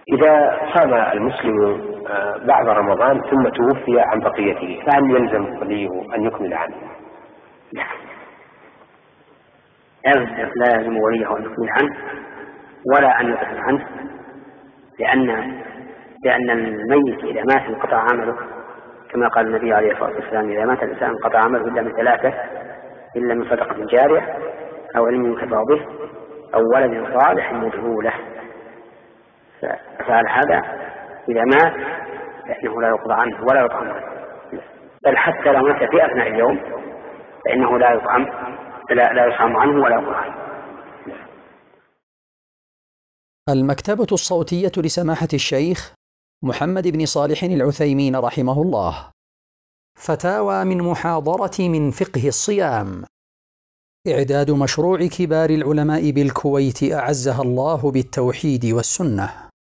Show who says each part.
Speaker 1: إذا صام المسلم بعد رمضان ثم توفي عن بقيته فهل يلزم وليه أن يكمل عنه؟
Speaker 2: لا يلزم وليه أن يكمل عنه ولا أن يطعم عنه، لأن الميت إذا مات انقطع عمله، كما قال النبي عليه الصلاة والسلام: إذا مات الإنسان انقطع عمله إلا من ثلاثة: إلا من صدقة جارية أو علم ينتفع به أو ولد صالح يدعو له. فعل هذا إذا مات فإنه لا يقضى عنه ولا يطعم عنه، بل حتى لو مات في أثناء اليوم فإنه لا يطعم عنه ولا يقضى عنه.
Speaker 3: المكتبة الصوتية لسماحة الشيخ محمد بن صالح العثيمين رحمه الله. فتاوى من محاضرة من فقه الصيام. إعداد مشروع كبار العلماء بالكويت أعزها الله بالتوحيد والسنة.